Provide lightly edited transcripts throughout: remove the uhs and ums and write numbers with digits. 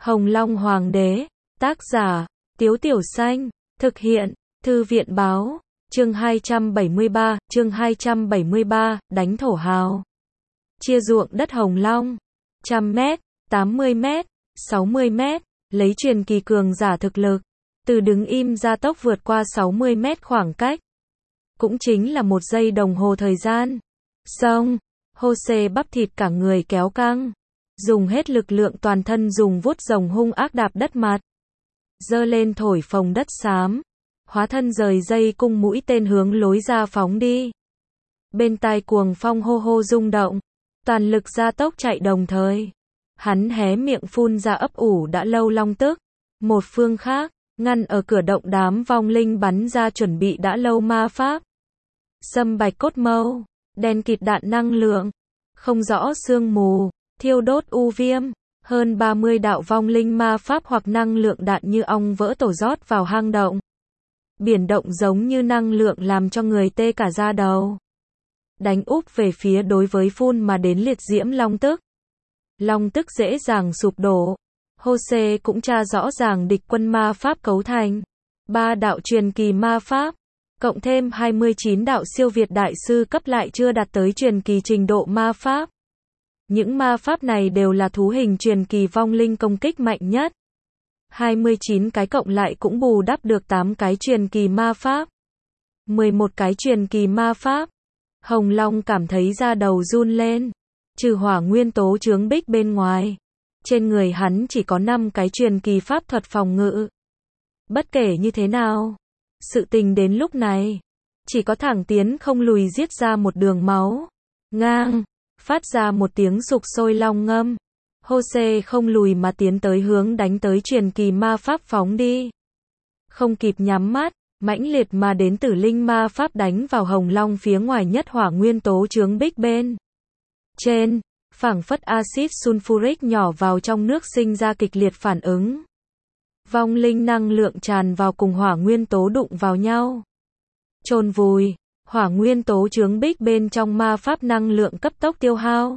Hồng Long Hoàng đế, tác giả, Tiếu Tiểu Xanh, thực hiện, Thư viện báo, chương 273, đánh thổ hào. Chia ruộng đất Hồng Long, 100 mét, 80 mét, 60 mét, lấy truyền kỳ cường giả thực lực, từ đứng im gia tốc vượt qua 60 mét khoảng cách. Cũng chính là 1 giây đồng hồ thời gian. Xong, Jose bắp thịt cả người kéo căng, dùng hết lực lượng toàn thân dùng vuốt rồng hung ác đạp đất mặt. Giơ lên thổi phồng đất xám, hóa thân rời dây cung mũi tên hướng lối ra phóng đi. Bên tai cuồng phong hô hô rung động, toàn lực gia tốc chạy đồng thời. Hắn hé miệng phun ra ấp ủ đã lâu long tức. Một phương khác, ngăn ở cửa động đám vong linh bắn ra chuẩn bị đã lâu ma pháp. Sâm bạch cốt mâu, đen kịt đạn năng lượng, không rõ sương mù, thiêu đốt u viêm, hơn 30 đạo vong linh ma pháp hoặc năng lượng đạn như ong vỡ tổ rót vào hang động. Biển động giống như năng lượng làm cho người tê cả da đầu. Đánh úp về phía đối với phun mà đến liệt diễm long tức. Long tức dễ dàng sụp đổ. Jose cũng tra rõ ràng địch quân ma pháp cấu thành 3 đạo truyền kỳ ma pháp, cộng thêm 29 đạo siêu việt đại sư cấp lại chưa đạt tới truyền kỳ trình độ ma pháp. Những ma pháp này đều là thú hình truyền kỳ vong linh công kích mạnh nhất. 29 cái cộng lại cũng bù đắp được 8 cái truyền kỳ ma pháp. 11 cái truyền kỳ ma pháp. Hồng Long cảm thấy da đầu run lên. Trừ hỏa nguyên tố chướng bích bên ngoài, trên người hắn chỉ có 5 cái truyền kỳ pháp thuật phòng ngự. Bất kể như thế nào, sự tình đến lúc này, chỉ có thẳng tiến không lùi giết ra một đường máu. Ngang, phát ra một tiếng sục sôi long ngâm. Jose không lùi mà tiến tới hướng đánh tới truyền kỳ ma pháp phóng đi. Không kịp nhắm mắt, mãnh liệt mà đến tử linh ma pháp đánh vào Hồng Long phía ngoài nhất hỏa nguyên tố chướng bích bên trên, phảng phất axit sulfuric nhỏ vào trong nước sinh ra kịch liệt phản ứng. Vong linh năng lượng tràn vào cùng hỏa nguyên tố đụng vào nhau. Chôn vùi, hỏa nguyên tố chướng bích bên trong ma pháp năng lượng cấp tốc tiêu hao.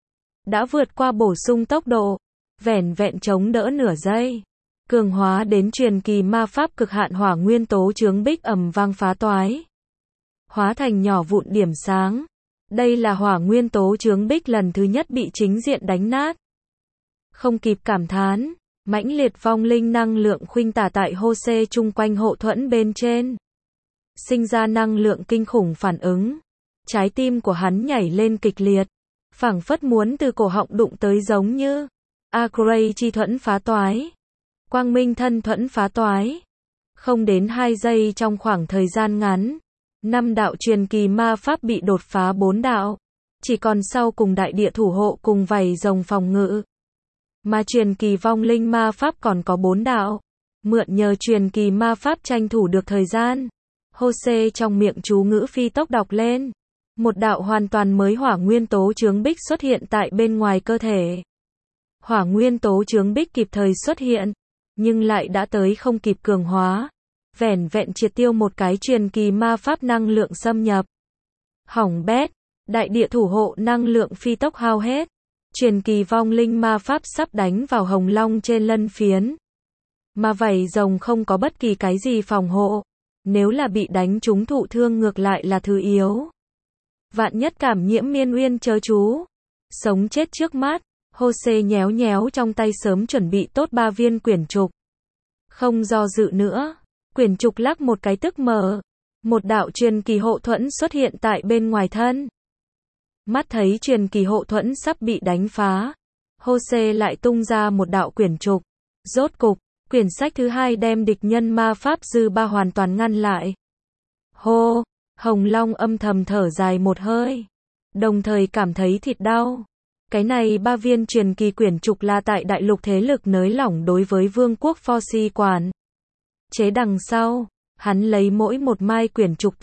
Đã vượt qua bổ sung tốc độ, vẻn vẹn chống đỡ nửa giây. Cường hóa đến truyền kỳ ma pháp cực hạn hỏa nguyên tố chướng bích ầm vang phá toái. Hóa thành nhỏ vụn điểm sáng. Đây là hỏa nguyên tố chướng bích lần thứ nhất bị chính diện đánh nát. Không kịp cảm thán, mãnh liệt vong linh năng lượng khuynh tả tại Jose chung quanh hộ thuẫn bên trên. Sinh ra năng lượng kinh khủng phản ứng. Trái tim của hắn nhảy lên kịch liệt, phảng phất muốn từ cổ họng đụng tới giống như Acray chi thuẫn phá toái. Quang minh thân thuẫn phá toái. Không đến 2 giây trong khoảng thời gian ngắn. 5 đạo truyền kỳ ma pháp bị đột phá 4 đạo. Chỉ còn sau cùng đại địa thủ hộ cùng vảy rồng phòng ngự. Mà truyền kỳ vong linh ma pháp còn có 4 đạo. Mượn nhờ truyền kỳ ma pháp tranh thủ được thời gian. Jose trong miệng chú ngữ phi tốc đọc lên. Một đạo hoàn toàn mới hỏa nguyên tố chướng bích xuất hiện tại bên ngoài cơ thể. Hỏa nguyên tố chướng bích kịp thời xuất hiện, nhưng lại đã tới không kịp cường hóa. Vẻn vẹn triệt tiêu một cái truyền kỳ ma pháp năng lượng xâm nhập. Hỏng bét, đại địa thủ hộ năng lượng phi tốc hao hết. Truyền kỳ vong linh ma pháp sắp đánh vào Hồng Long trên lân phiến. Mà vảy rồng không có bất kỳ cái gì phòng hộ. Nếu là bị đánh trúng thụ thương ngược lại là thứ yếu. Vạn nhất cảm nhiễm miên uyên chớ chú. Sống chết trước mắt, Jose nhéo nhéo trong tay sớm chuẩn bị tốt 3 viên quyển trục. Không do dự nữa, quyển trục lắc một cái tức mở. Một đạo truyền kỳ hộ thuẫn xuất hiện tại bên ngoài thân. Mắt thấy truyền kỳ hộ thuẫn sắp bị đánh phá. Jose lại tung ra một đạo quyển trục. Rốt cục, quyển sách thứ 2 đem địch nhân ma pháp dư ba hoàn toàn ngăn lại. Hô! Hồng Long âm thầm thở dài một hơi. Đồng thời cảm thấy thịt đau. Cái này 3 viên truyền kỳ quyển trục là tại đại lục thế lực nới lỏng đối với vương quốc Forsi quản. Chế đằng sau, hắn lấy mỗi một mai quyển trục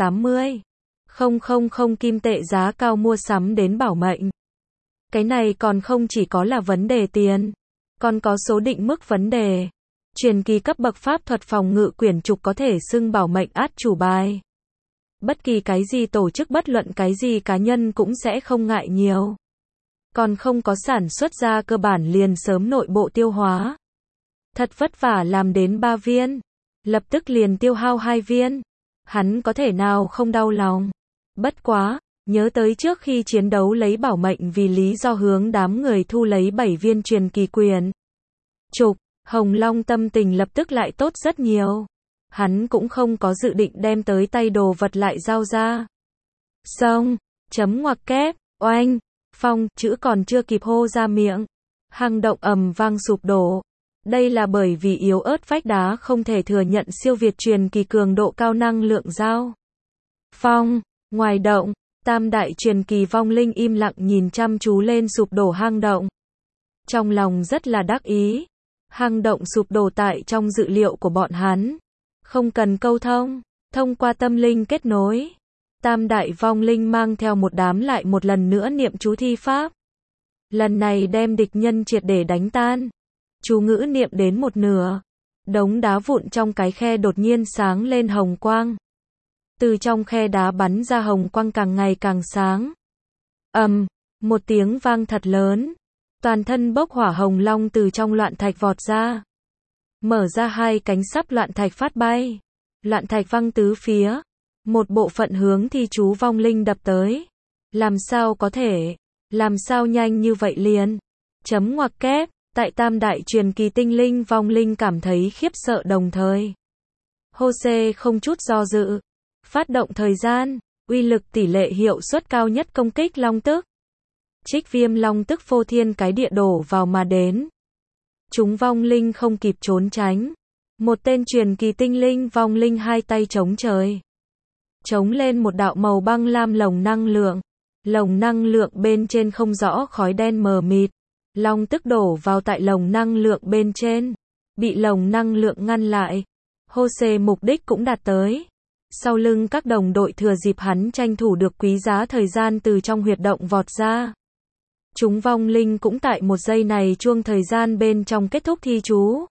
80.000 kim tệ giá cao mua sắm đến bảo mệnh. Cái này còn không chỉ có là vấn đề tiền, còn có số định mức vấn đề. Truyền kỳ cấp bậc pháp thuật phòng ngự quyển trục có thể xưng bảo mệnh át chủ bài. Bất kỳ cái gì tổ chức bất luận cái gì cá nhân cũng sẽ không ngại nhiều. Còn không có sản xuất ra cơ bản liền sớm nội bộ tiêu hóa. Thật vất vả làm đến 3 viên, lập tức liền tiêu hao 2 viên. Hắn có thể nào không đau lòng. Bất quá, nhớ tới trước khi chiến đấu lấy bảo mệnh vì lý do hướng đám người thu lấy 7 viên truyền kỳ quyền. Trục, Hồng Long tâm tình lập tức lại tốt rất nhiều. Hắn cũng không có dự định đem tới tay đồ vật lại giao ra. Xong, chấm ngoặc kép, oanh, phong, chữ còn chưa kịp hô ra miệng. Hang động ầm vang sụp đổ. Đây là bởi vì yếu ớt vách đá không thể thừa nhận siêu việt truyền kỳ cường độ cao năng lượng giao. Phong, ngoài động, tam đại truyền kỳ vong linh im lặng nhìn chăm chú lên sụp đổ hang động. Trong lòng rất là đắc ý. Hang động sụp đổ tại trong dự liệu của bọn hắn. Không cần câu thông, thông qua tâm linh kết nối. Tam đại vong linh mang theo một đám lại một lần nữa niệm chú thi pháp. Lần này đem địch nhân triệt để đánh tan. Chú ngữ niệm đến một nửa. Đống đá vụn trong cái khe đột nhiên sáng lên hồng quang. Từ trong khe đá bắn ra hồng quang càng ngày càng sáng. Một tiếng vang thật lớn. Toàn thân bốc hỏa hồng long từ trong loạn thạch vọt ra. Mở ra hai cánh sắp loạn thạch phát bay. Loạn thạch văng tứ phía. Một bộ phận hướng thi chú vong linh đập tới. Làm sao có thể? Làm sao nhanh như vậy liền? Chấm ngoặc kép, tại tam đại truyền kỳ tinh linh vong linh cảm thấy khiếp sợ đồng thời. Jose không chút do dự. Phát động thời gian, uy lực tỷ lệ hiệu suất cao nhất công kích long tức. Trích viêm long tức phô thiên cái địa đổ vào mà đến. Chúng vong linh không kịp trốn tránh. Một tên truyền kỳ tinh linh vong linh hai tay chống trời. Chống lên một đạo màu băng lam lồng năng lượng. Lồng năng lượng bên trên không rõ khói đen mờ mịt. Long tức đổ vào tại lồng năng lượng bên trên. Bị lồng năng lượng ngăn lại. Jose mục đích cũng đạt tới. Sau lưng các đồng đội thừa dịp hắn tranh thủ được quý giá thời gian từ trong huyệt động vọt ra. Chúng vong linh cũng tại một giây này chuông thời gian bên trong kết thúc thi chú.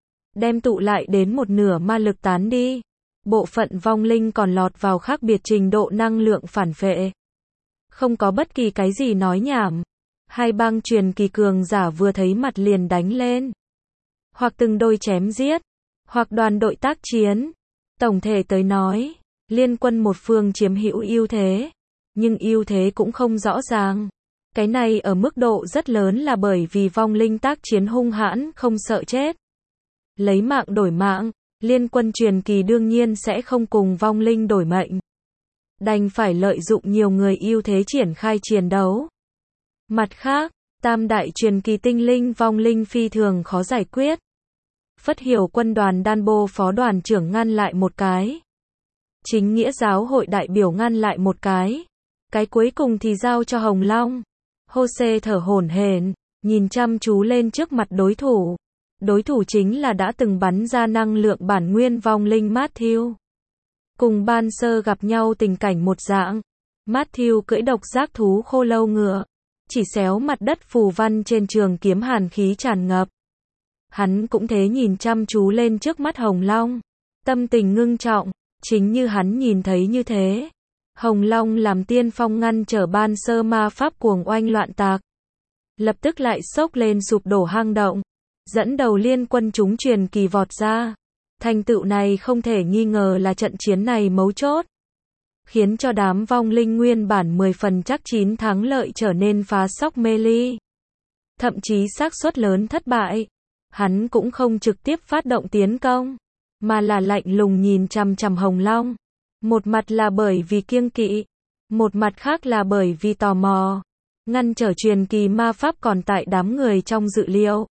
Đem tụ lại đến một nửa ma lực tán đi. Bộ phận vong linh còn lọt vào khác biệt trình độ năng lượng phản phệ. Không có bất kỳ cái gì nói nhảm. Hai bang truyền kỳ cường giả vừa thấy mặt liền đánh lên. Hoặc từng đôi chém giết. Hoặc đoàn đội tác chiến. Tổng thể tới nói, liên quân một phương chiếm hữu ưu thế. Nhưng ưu thế cũng không rõ ràng. Cái này ở mức độ rất lớn là bởi vì vong linh tác chiến hung hãn không sợ chết. Lấy mạng đổi mạng, liên quân truyền kỳ đương nhiên sẽ không cùng vong linh đổi mệnh. Đành phải lợi dụng nhiều người ưu thế triển khai chiến đấu. Mặt khác, tam đại truyền kỳ tinh linh vong linh phi thường khó giải quyết. Phất Hiểu quân đoàn đan bô phó đoàn trưởng ngăn lại một cái. Chính nghĩa giáo hội đại biểu ngăn lại một cái. Cái cuối cùng thì giao cho Hồng Long. Jose thở hổn hển, nhìn chăm chú lên trước mặt đối thủ. Đối thủ chính là đã từng bắn ra năng lượng bản nguyên vong linh Matthew. Cùng ban sơ gặp nhau tình cảnh một dạng. Matthew cưỡi độc giác thú khô lâu ngựa. Chỉ xéo mặt đất phù văn trên trường kiếm hàn khí tràn ngập. Hắn cũng thế nhìn chăm chú lên trước mắt Hồng Long. Tâm tình ngưng trọng, chính như hắn nhìn thấy như thế. Hồng Long làm tiên phong ngăn trở ban sơ ma pháp cuồng oanh loạn tạc. Lập tức lại xốc lên sụp đổ hang động. Dẫn đầu liên quân chúng truyền kỳ vọt ra. Thành tựu này không thể nghi ngờ là trận chiến này mấu chốt. Khiến cho đám vong linh nguyên bản 10 phần chắc chín thắng lợi trở nên phá sóc mê ly. Thậm chí xác suất lớn thất bại. Hắn cũng không trực tiếp phát động tiến công. Mà là lạnh lùng nhìn chằm chằm Hồng Long. Một mặt là bởi vì kiêng kỵ. Một mặt khác là bởi vì tò mò. Ngăn trở truyền kỳ ma pháp còn tại đám người trong dự liệu.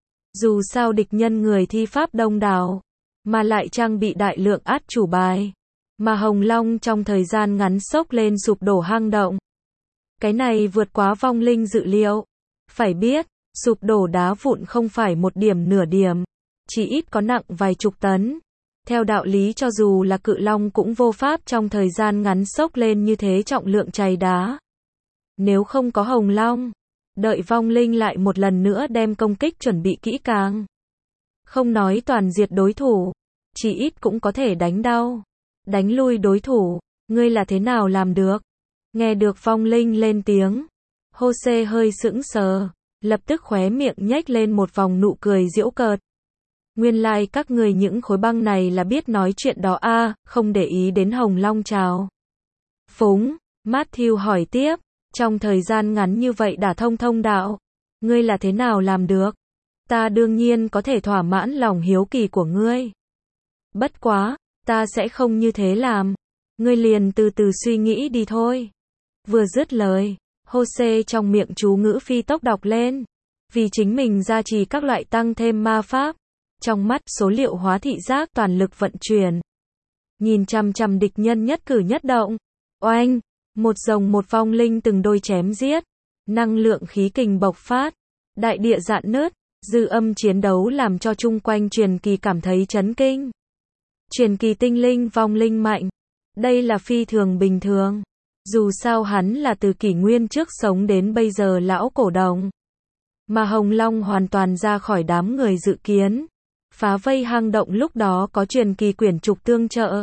Dù sao địch nhân người thi pháp đông đảo. Mà lại trang bị đại lượng át chủ bài. Mà Hồng Long trong thời gian ngắn xốc lên sụp đổ hang động. Cái này vượt quá vong linh dự liệu. Phải biết, sụp đổ đá vụn không phải một điểm nửa điểm. Chỉ ít có nặng vài chục tấn. Theo đạo lý cho dù là cự long cũng vô pháp trong thời gian ngắn xốc lên như thế trọng lượng chày đá. Nếu không có Hồng Long, đợi vong linh lại một lần nữa đem công kích chuẩn bị kỹ càng. Không nói toàn diệt đối thủ, chỉ ít cũng có thể đánh đau. Đánh lui đối thủ, ngươi là thế nào làm được? Nghe được vong linh lên tiếng. Jose hơi sững sờ, lập tức khóe miệng nhếch lên một vòng nụ cười giễu cợt. Nguyên lai các người những khối băng này là biết nói chuyện đó a, không để ý đến Hồng Long chào phúng. Matthew hỏi tiếp, trong thời gian ngắn như vậy đả thông thông đạo, ngươi là thế nào làm được? Ta đương nhiên có thể thỏa mãn lòng hiếu kỳ của ngươi. Bất quá, ta sẽ không như thế làm. Ngươi liền từ từ suy nghĩ đi thôi. Vừa dứt lời, Jose trong miệng chú ngữ phi tốc đọc lên. Vì chính mình gia trì các loại tăng thêm ma pháp. Trong mắt số liệu hóa thị giác toàn lực vận chuyển. Nhìn chằm chằm địch nhân nhất cử nhất động. Oanh, một rồng một vong linh từng đôi chém giết. Năng lượng khí kình bộc phát. Đại địa rạn nứt. Dư âm chiến đấu làm cho chung quanh truyền kỳ cảm thấy chấn kinh. Truyền kỳ tinh linh vong linh mạnh. Đây là phi thường bình thường. Dù sao hắn là từ kỷ nguyên trước sống đến bây giờ lão cổ đồng. Mà Hồng Long hoàn toàn ra khỏi đám người dự kiến. Phá vây hang động lúc đó có truyền kỳ quyển trục tương trợ.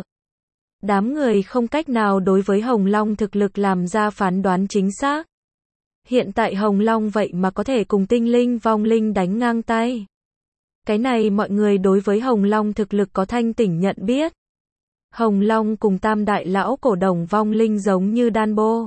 Đám người không cách nào đối với Hồng Long thực lực làm ra phán đoán chính xác. Hiện tại Hồng Long vậy mà có thể cùng tinh linh vong linh đánh ngang tay. Cái này mọi người đối với Hồng Long thực lực có thanh tỉnh nhận biết. Hồng Long cùng tam đại lão cổ đồng vong linh giống như đan bô.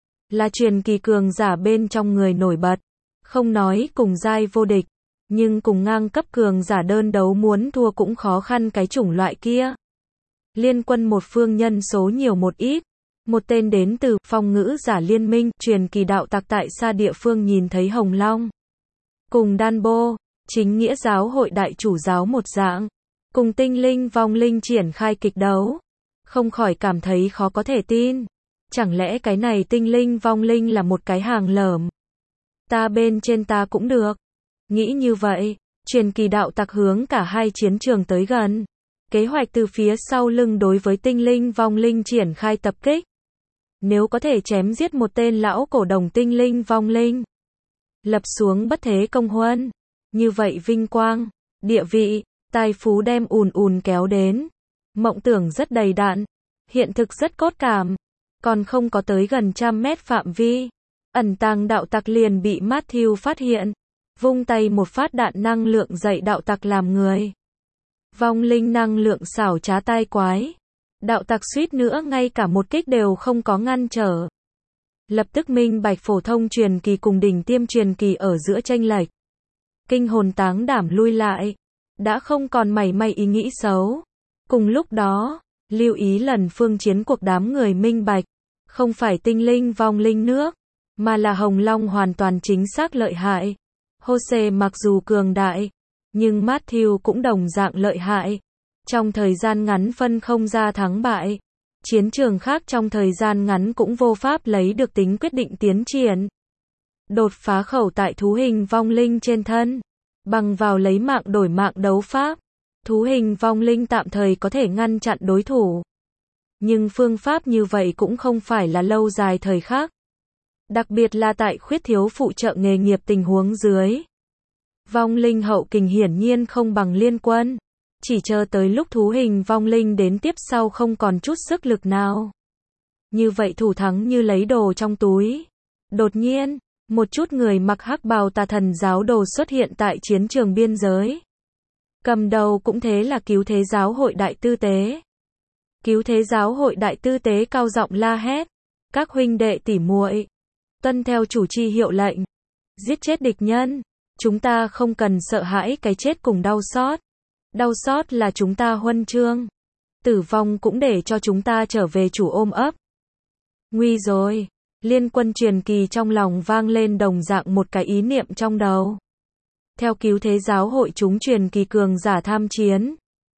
Là truyền kỳ cường giả bên trong người nổi bật. Không nói cùng giai vô địch. Nhưng cùng ngang cấp cường giả đơn đấu muốn thua cũng khó khăn cái chủng loại kia. Liên quân một phương nhân số nhiều một ít. Một tên đến từ phong ngữ giả liên minh, truyền kỳ đạo tặc tại xa địa phương nhìn thấy Hồng Long. Cùng đan bô, chính nghĩa giáo hội đại chủ giáo một dạng. Cùng tinh linh vong linh triển khai kịch đấu. Không khỏi cảm thấy khó có thể tin. Chẳng lẽ cái này tinh linh vong linh là một cái hàng lởm? Ta bên trên ta cũng được. Nghĩ như vậy, truyền kỳ đạo tặc hướng cả hai chiến trường tới gần. Kế hoạch từ phía sau lưng đối với tinh linh vong linh triển khai tập kích. Nếu có thể chém giết một tên lão cổ đồng tinh linh vong linh. Lập xuống bất thế công huân. Như vậy vinh quang, địa vị, tài phú đem ùn ùn kéo đến. Mộng tưởng rất đầy đặn. Hiện thực rất cốt cảm. Còn không có tới gần 100 mét phạm vi. Ẩn tàng đạo tặc liền bị Matthew phát hiện. Vung tay một phát đạn năng lượng dạy đạo tặc làm người. Vong linh năng lượng xảo trá tai quái. Đạo tặc suýt nữa ngay cả một kích đều không có ngăn trở. Lập tức minh bạch phổ thông truyền kỳ cùng đỉnh tiêm truyền kỳ ở giữa chênh lệch. Kinh hồn táng đảm lui lại. Đã không còn mảy may ý nghĩ xấu. Cùng lúc đó, lưu ý lần phương chiến cuộc đám người minh bạch. Không phải tinh linh vong linh nước. Mà là Hồng Long hoàn toàn chính xác lợi hại. Jose mặc dù cường đại. Nhưng Matthew cũng đồng dạng lợi hại. Trong thời gian ngắn phân không ra thắng bại. Chiến trường khác trong thời gian ngắn cũng vô pháp lấy được tính quyết định tiến triển. Đột phá khẩu tại thú hình vong linh trên thân. Bằng vào lấy mạng đổi mạng đấu pháp. Thú hình vong linh tạm thời có thể ngăn chặn đối thủ. Nhưng phương pháp như vậy cũng không phải là lâu dài thời khắc. Đặc biệt là tại khuyết thiếu phụ trợ nghề nghiệp tình huống dưới. Vong linh hậu kình hiển nhiên không bằng liên quân. Chỉ chờ tới lúc thú hình vong linh đến tiếp sau không còn chút sức lực nào. Như vậy thủ thắng như lấy đồ trong túi. Đột nhiên, một chút người mặc hắc bào tà thần giáo đồ xuất hiện tại chiến trường biên giới. Cầm đầu cũng thế là Cứu Thế Giáo hội Đại Tư Tế. Cứu Thế Giáo hội Đại Tư Tế cao giọng la hét. Các huynh đệ tỉ muội, tuân theo chủ chi hiệu lệnh. Giết chết địch nhân. Chúng ta không cần sợ hãi cái chết cùng đau xót. Đau xót là chúng ta huân chương. Tử vong cũng để cho chúng ta trở về chủ ôm ấp. Nguy rồi. Liên quân truyền kỳ trong lòng vang lên đồng dạng một cái ý niệm trong đầu. Theo Cứu Thế Giáo hội chúng truyền kỳ cường giả tham chiến.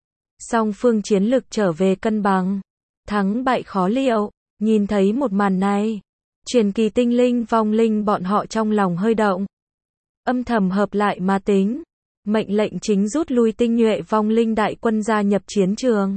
Song phương chiến lực trở về cân bằng. Thắng bại khó liệu. Nhìn thấy một màn này. Truyền kỳ tinh linh vong linh bọn họ trong lòng hơi động. Âm thầm hợp lại mà tính. Mệnh lệnh chính rút lui tinh nhuệ vong linh đại quân gia nhập chiến trường.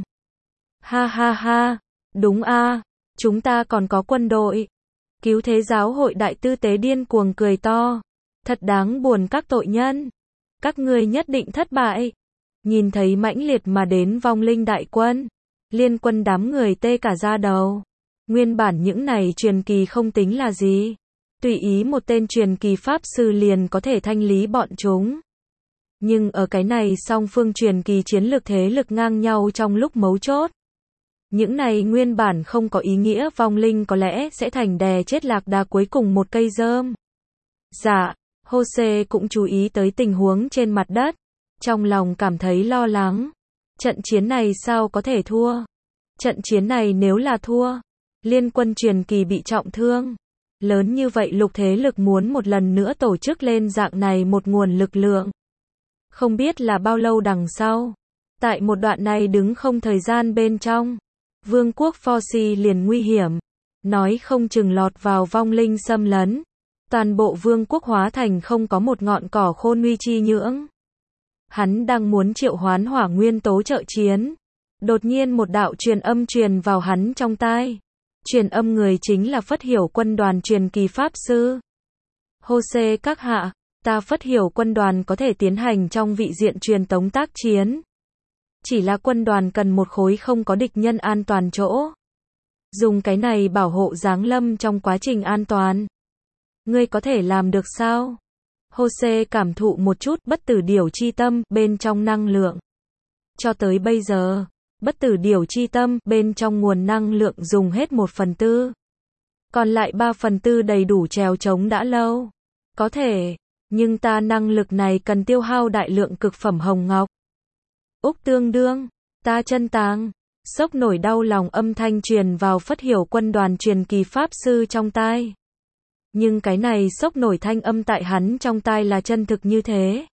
Ha ha ha. Đúng a, chúng ta còn có quân đội. Cứu Thế Giáo hội Đại Tư Tế điên cuồng cười to. Thật đáng buồn các tội nhân. Các ngươi nhất định thất bại. Nhìn thấy mãnh liệt mà đến vong linh đại quân. Liên quân đám người tê cả da đầu. Nguyên bản những này truyền kỳ không tính là gì. Tùy ý một tên truyền kỳ pháp sư liền có thể thanh lý bọn chúng. Nhưng ở cái này song phương truyền kỳ chiến lược thế lực ngang nhau trong lúc mấu chốt. Những này nguyên bản không có ý nghĩa vong linh có lẽ sẽ thành đè chết lạc đà cuối cùng một cây rơm. Dạ, Jose cũng chú ý tới tình huống trên mặt đất. Trong lòng cảm thấy lo lắng. Trận chiến này sao có thể thua? Trận chiến này nếu là thua, liên quân truyền kỳ bị trọng thương. Lớn như vậy lục thế lực muốn một lần nữa tổ chức lên dạng này một nguồn lực lượng. Không biết là bao lâu đằng sau. Tại một đoạn này đứng không thời gian bên trong. Vương quốc Forci liền nguy hiểm. Nói không chừng lọt vào vong linh xâm lấn. Toàn bộ vương quốc hóa thành không có một ngọn cỏ khôn nguy chi nhưỡng. Hắn đang muốn triệu hoán hỏa nguyên tố trợ chiến. Đột nhiên một đạo truyền âm truyền vào hắn trong tai. Truyền âm người chính là Phất Hiểu quân đoàn truyền kỳ pháp sư. Jose các hạ, ta Phất Hiểu quân đoàn có thể tiến hành trong vị diện truyền tống tác chiến. Chỉ là quân đoàn cần một khối không có địch nhân an toàn chỗ. Dùng cái này bảo hộ giáng lâm trong quá trình an toàn. Ngươi có thể làm được sao? Jose cảm thụ một chút bất tử điểu chi tâm bên trong năng lượng. Cho tới bây giờ, bất tử điểu chi tâm bên trong nguồn năng lượng dùng hết 1/4. Còn lại 3/4 đầy đủ trèo trống đã lâu. Có thể, nhưng ta năng lực này cần tiêu hao đại lượng cực phẩm hồng ngọc. Úc tương đương, ta chân tàng. Sốc nổi đau lòng âm thanh truyền vào Phất Hiểu quân đoàn truyền kỳ pháp sư trong tai. Nhưng cái này sốc nổi thanh âm tại hắn trong tai là chân thực như thế.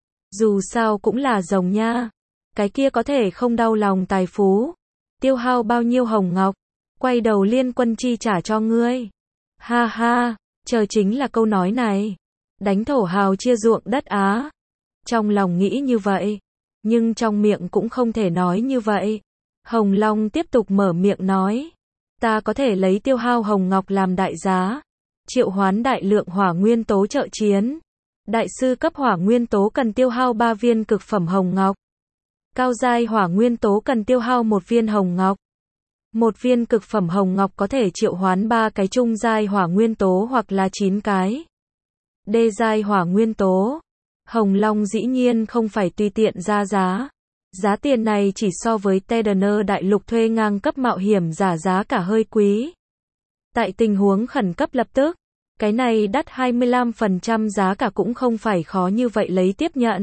Dù sao cũng là rồng nha. Cái kia có thể không đau lòng tài phú. Tiêu hao bao nhiêu hồng ngọc. Quay đầu liên quân chi trả cho ngươi. Ha ha, chờ chính là câu nói này. Đánh thổ hào chia ruộng đất á. Trong lòng nghĩ như vậy. Nhưng trong miệng cũng không thể nói như vậy. Hồng Long tiếp tục mở miệng nói. Ta có thể lấy tiêu hao hồng ngọc làm đại giá. Triệu hoán đại lượng hỏa nguyên tố trợ chiến. Đại sư cấp hỏa nguyên tố cần tiêu hao 3 viên cực phẩm hồng ngọc. Cao giai hỏa nguyên tố cần tiêu hao 1 viên hồng ngọc. 1 viên cực phẩm hồng ngọc có thể triệu hoán 3 cái trung giai hỏa nguyên tố hoặc là 9 cái. Đê giai hỏa nguyên tố. Hồng Long dĩ nhiên không phải tùy tiện ra giá. Giá tiền này chỉ so với Tedaner đại lục thuê ngang cấp mạo hiểm giả giá cả hơi quý. Tại tình huống khẩn cấp lập tức, cái này đắt 25% giá cả cũng không phải khó như vậy lấy tiếp nhận.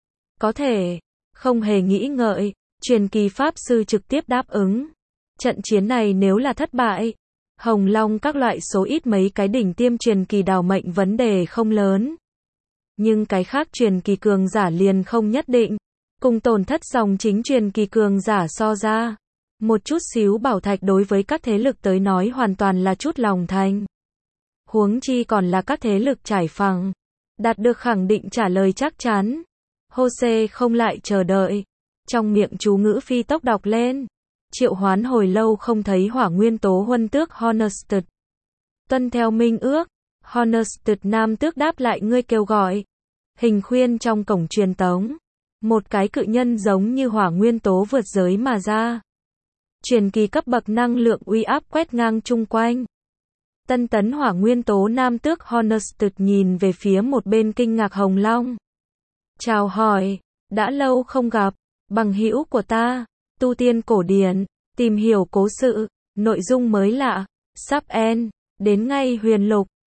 Có thể, không hề nghĩ ngợi, truyền kỳ pháp sư trực tiếp đáp ứng. Trận chiến này nếu là thất bại, Hồng Long các loại số ít mấy cái đỉnh tiêm truyền kỳ đào mệnh vấn đề không lớn. Nhưng cái khác truyền kỳ cường giả liền không nhất định. Cùng tổn thất dòng chính truyền kỳ cường giả so ra. Một chút xíu bảo thạch đối với các thế lực tới nói hoàn toàn là chút lòng thành. Huống chi còn là các thế lực trải phẳng. Đạt được khẳng định trả lời chắc chắn. Jose không lại chờ đợi. Trong miệng chú ngữ phi tốc đọc lên. Triệu hoán hồi lâu không thấy hỏa nguyên tố huân tước Honested. Tuân theo minh ước. Honested nam tước đáp lại ngươi kêu gọi. Hình khuyên trong cổng truyền tống. Một cái cự nhân giống như hỏa nguyên tố vượt giới mà ra. Truyền kỳ cấp bậc năng lượng uy áp quét ngang chung quanh. Tân tấn hỏa nguyên tố nam tước Honested nhìn về phía một bên kinh ngạc Hồng Long. Chào hỏi, đã lâu không gặp, bằng hữu của ta, tu tiên cổ điển, tìm hiểu cố sự, nội dung mới lạ, sắp end, đến ngay huyền lục.